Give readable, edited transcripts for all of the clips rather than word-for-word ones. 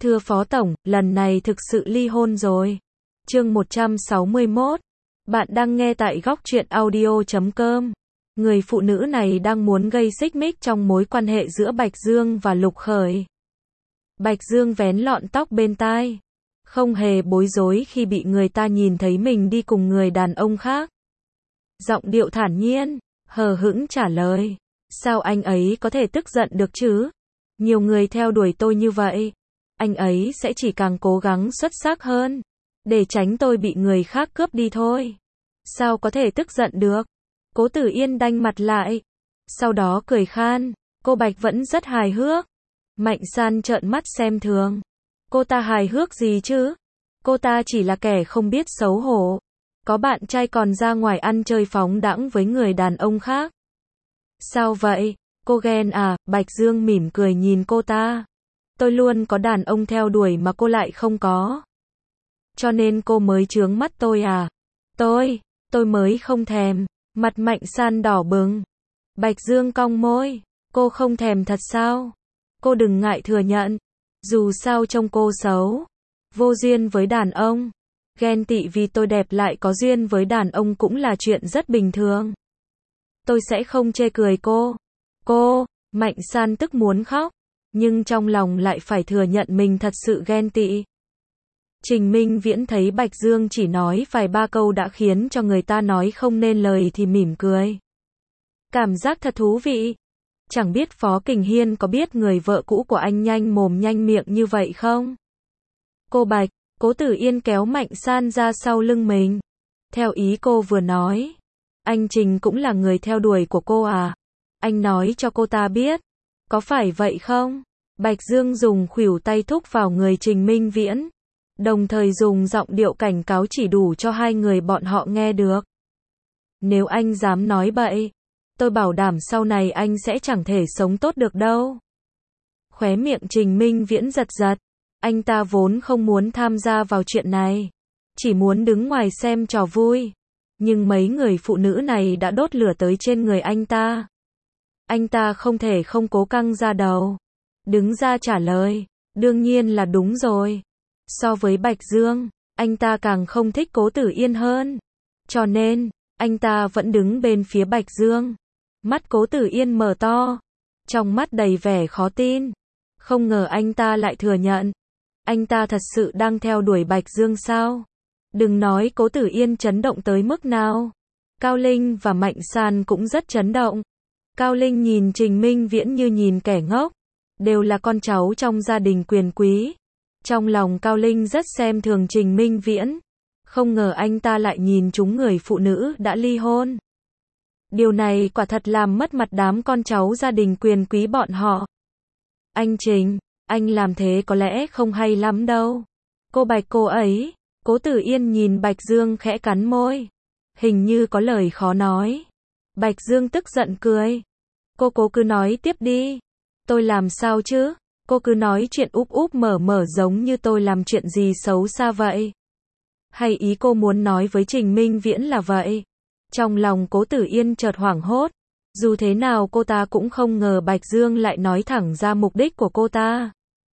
Thưa Phó Tổng, lần này thực sự ly hôn rồi. Chương 161. Bạn đang nghe tại góc truyện audio.com. Người phụ nữ này đang muốn gây xích mích trong mối quan hệ giữa Bạch Dương và Lục Khởi. Bạch Dương vén lọn tóc bên tai, không hề bối rối khi bị người ta nhìn thấy mình đi cùng người đàn ông khác. Giọng điệu thản nhiên, hờ hững trả lời. Sao anh ấy có thể tức giận được chứ? Nhiều người theo đuổi tôi như vậy. Anh ấy sẽ chỉ càng cố gắng xuất sắc hơn, để tránh tôi bị người khác cướp đi thôi. Sao có thể tức giận được? Cố Tử Yên đanh mặt lại, sau đó cười khan. Cô Bạch vẫn rất hài hước. Mạnh San trợn mắt xem thường. Cô ta hài hước gì chứ? Cô ta chỉ là kẻ không biết xấu hổ. Có bạn trai còn ra ngoài ăn chơi phóng đãng với người đàn ông khác. Sao vậy? Cô ghen à? Bạch Dương mỉm cười nhìn cô ta. Tôi luôn có đàn ông theo đuổi mà cô lại không có. Cho nên cô mới chướng mắt tôi à? Tôi mới không thèm. Mặt Mạnh San đỏ bừng. Bạch Dương cong môi. Cô không thèm thật sao? Cô đừng ngại thừa nhận. Dù sao trông cô xấu, vô duyên với đàn ông. Ghen tị vì tôi đẹp lại có duyên với đàn ông cũng là chuyện rất bình thường. Tôi sẽ không chê cười cô. Mạnh San tức muốn khóc, nhưng trong lòng lại phải thừa nhận mình thật sự ghen tị. Trình Minh Viễn thấy Bạch Dương chỉ nói vài ba câu đã khiến cho người ta nói không nên lời thì mỉm cười. Cảm giác thật thú vị. Chẳng biết Phó Kình Hiên có biết người vợ cũ của anh nhanh mồm nhanh miệng như vậy không? Cô Bạch, Cố Tử Yên kéo Mạnh San ra sau lưng mình. Theo ý cô vừa nói, anh Trình cũng là người theo đuổi của cô à? Anh nói cho cô ta biết. Có phải vậy không? Bạch Dương dùng khuỷu tay thúc vào người Trình Minh Viễn, đồng thời dùng giọng điệu cảnh cáo chỉ đủ cho hai người bọn họ nghe được. Nếu anh dám nói bậy, tôi bảo đảm sau này anh sẽ chẳng thể sống tốt được đâu. Khóe miệng Trình Minh Viễn giật giật. Anh ta vốn không muốn tham gia vào chuyện này, chỉ muốn đứng ngoài xem trò vui. Nhưng mấy người phụ nữ này đã đốt lửa tới trên người anh ta. Anh ta không thể không cố căng ra đầu, đứng ra trả lời. Đương nhiên là đúng rồi. So với Bạch Dương, anh ta càng không thích Cố Tử Yên hơn. Cho nên, anh ta vẫn đứng bên phía Bạch Dương. Mắt Cố Tử Yên mở to, trong mắt đầy vẻ khó tin. Không ngờ anh ta lại thừa nhận. Anh ta thật sự đang theo đuổi Bạch Dương sao? Đừng nói Cố Tử Yên chấn động tới mức nào. Cao Linh và Mạnh San cũng rất chấn động. Cao Linh nhìn Trình Minh Viễn như nhìn kẻ ngốc. Đều là con cháu trong gia đình quyền quý. Trong lòng Cao Linh rất xem thường Trình Minh Viễn. Không ngờ anh ta lại nhìn trúng người phụ nữ đã ly hôn. Điều này quả thật làm mất mặt đám con cháu gia đình quyền quý bọn họ. Anh Trình, anh làm thế có lẽ không hay lắm đâu. Cô Bạch cô ấy. Cố Tử Yên nhìn Bạch Dương khẽ cắn môi. Hình như có lời khó nói. Bạch Dương tức giận cười. Cô cứ nói tiếp đi. Tôi làm sao chứ? Cô cứ nói chuyện úp úp mở mở giống như tôi làm chuyện gì xấu xa vậy. Hay ý cô muốn nói với Trình Minh Viễn là vậy? Trong lòng Cố Tử Yên chợt hoảng hốt. Dù thế nào cô ta cũng không ngờ Bạch Dương lại nói thẳng ra mục đích của cô ta.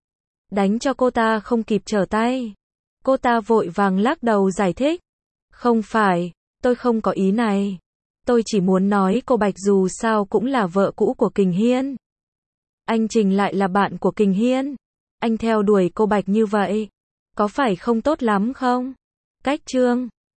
Đánh cho cô ta không kịp trở tay. Cô ta vội vàng lắc đầu giải thích. Không phải, tôi không có ý này. Tôi chỉ muốn nói cô Bạch dù sao cũng là vợ cũ của Kình Hiên. Anh Trình lại là bạn của Kình Hiên. Anh theo đuổi cô Bạch như vậy, có phải không tốt lắm không? Cách chương